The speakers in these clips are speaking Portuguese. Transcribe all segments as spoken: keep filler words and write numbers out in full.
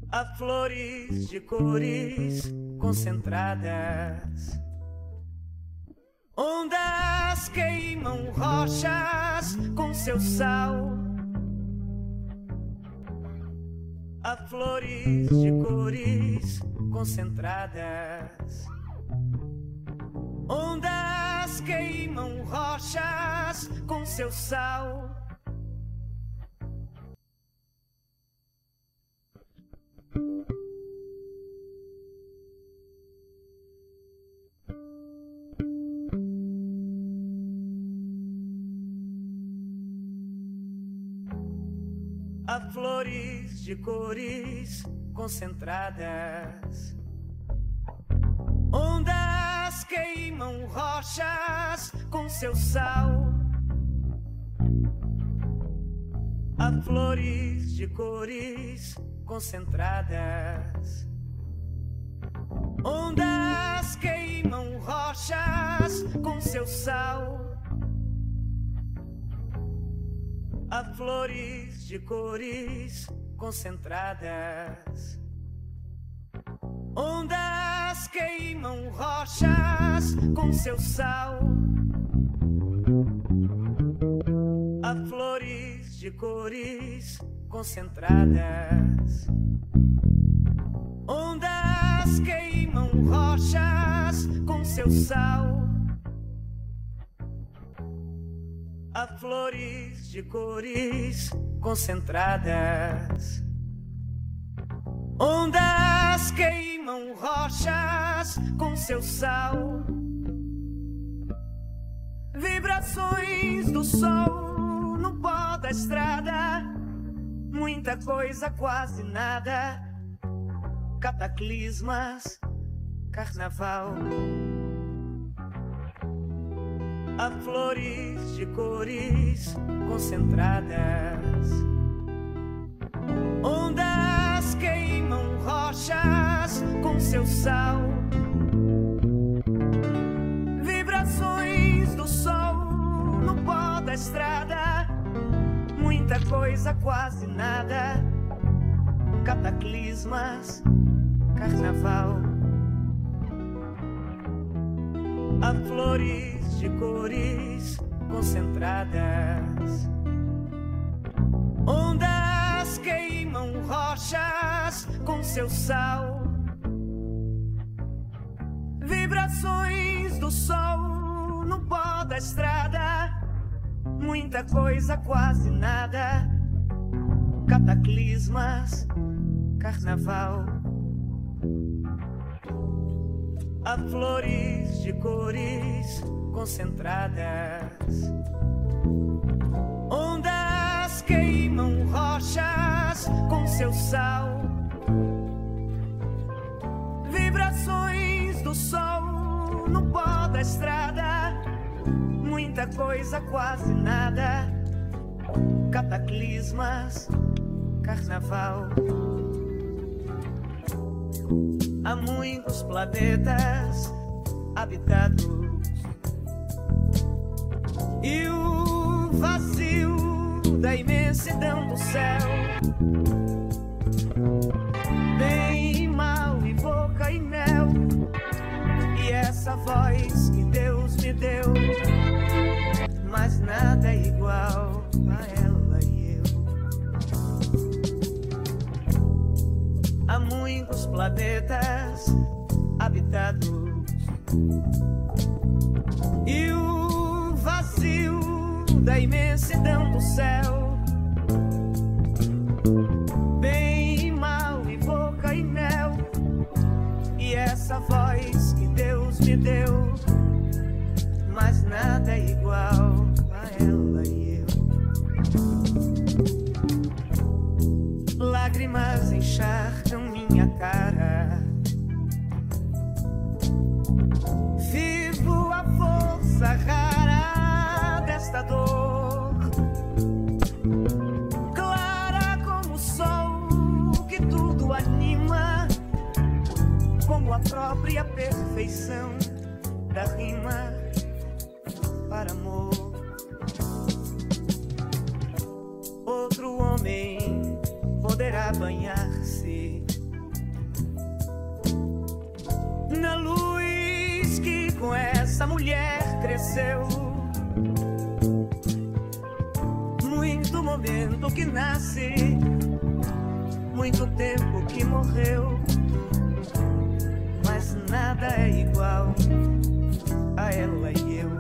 Há flores de cores concentradas, ondas queimam rochas com seu sal. Há flores de cores concentradas, ondas queimam rochas com seu sal. Há flores de cores concentradas, ondas queimam rochas com seu sal. Há flores de cores concentradas, ondas queimam rochas com seu sal. Há flores de cores concentradas, ondas queimam rochas com seu sal. Há flores de cores concentradas, ondas queimam rochas com seu sal. Há flores de cores concentradas, ondas queimam rochas com seu sal. Vibrações do sol no pó da estrada, muita coisa, quase nada. Cataclismas, carnaval. Há flores de cores concentradas, ondas queimam rochas com seu sal. Vibrações do sol no pó da estrada, muita coisa, quase nada. Cataclismas, carnaval. Há flores de cores concentradas, ondas queimam rochas com seu sal. Vibrações do sol no pó da estrada, muita coisa, quase nada. Cataclismas, carnaval. Há flores de cores concentradas, ondas queimam rochas com seu sal. Vibrações do sol no pó da estrada, muita coisa, quase nada. Cataclismas, carnaval. Há muitos planetas habitados e o vazio da imensidão do céu. Bem e mal e boca e mel, e essa voz que Deus me deu, mas nada é igual a ela e eu. Há muitos planetas habitados e o vazio da imensidão do céu. Bem e mal e boca e mel, e essa voz que Deus me deu, mas nada é igual a ela e eu. Lágrimas encharcam minha cara, vivo a força rara desta dor, clara como o sol que tudo anima, como a própria perfeição da rima para amor. Outro homem poderá banhar-se na luz que com essa mulher cresceu. Muito momento que nasce, muito tempo que morreu, mas nada é igual a ela e eu.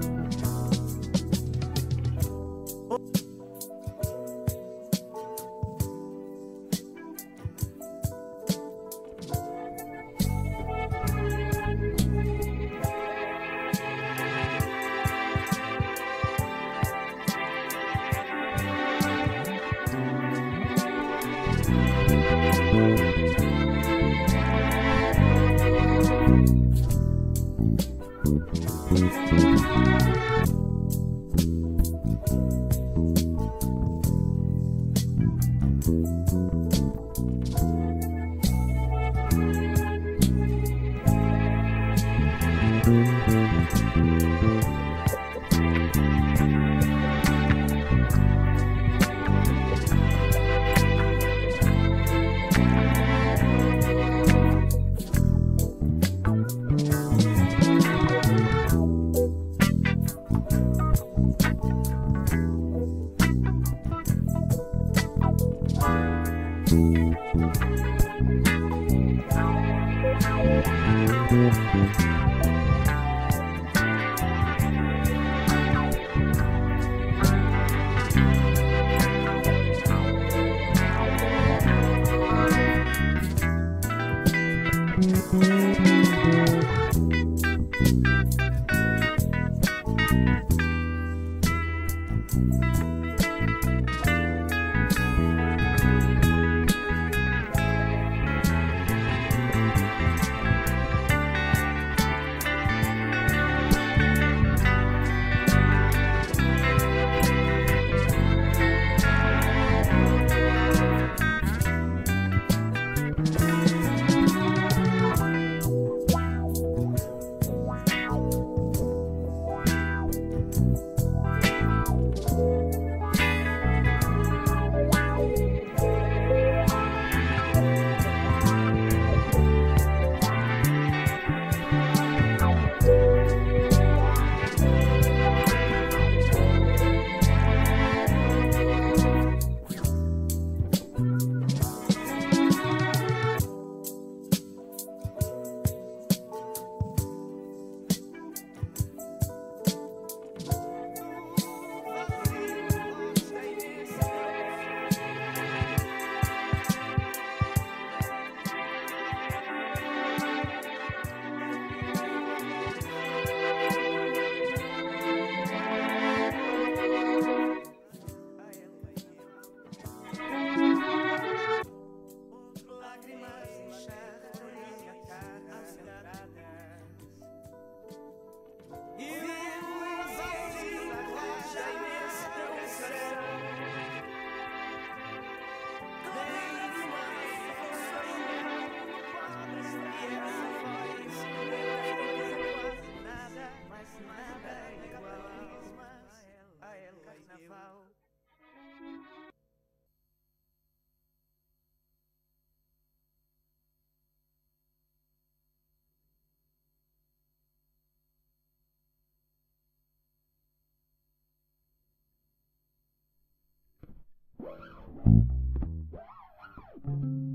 Thank you.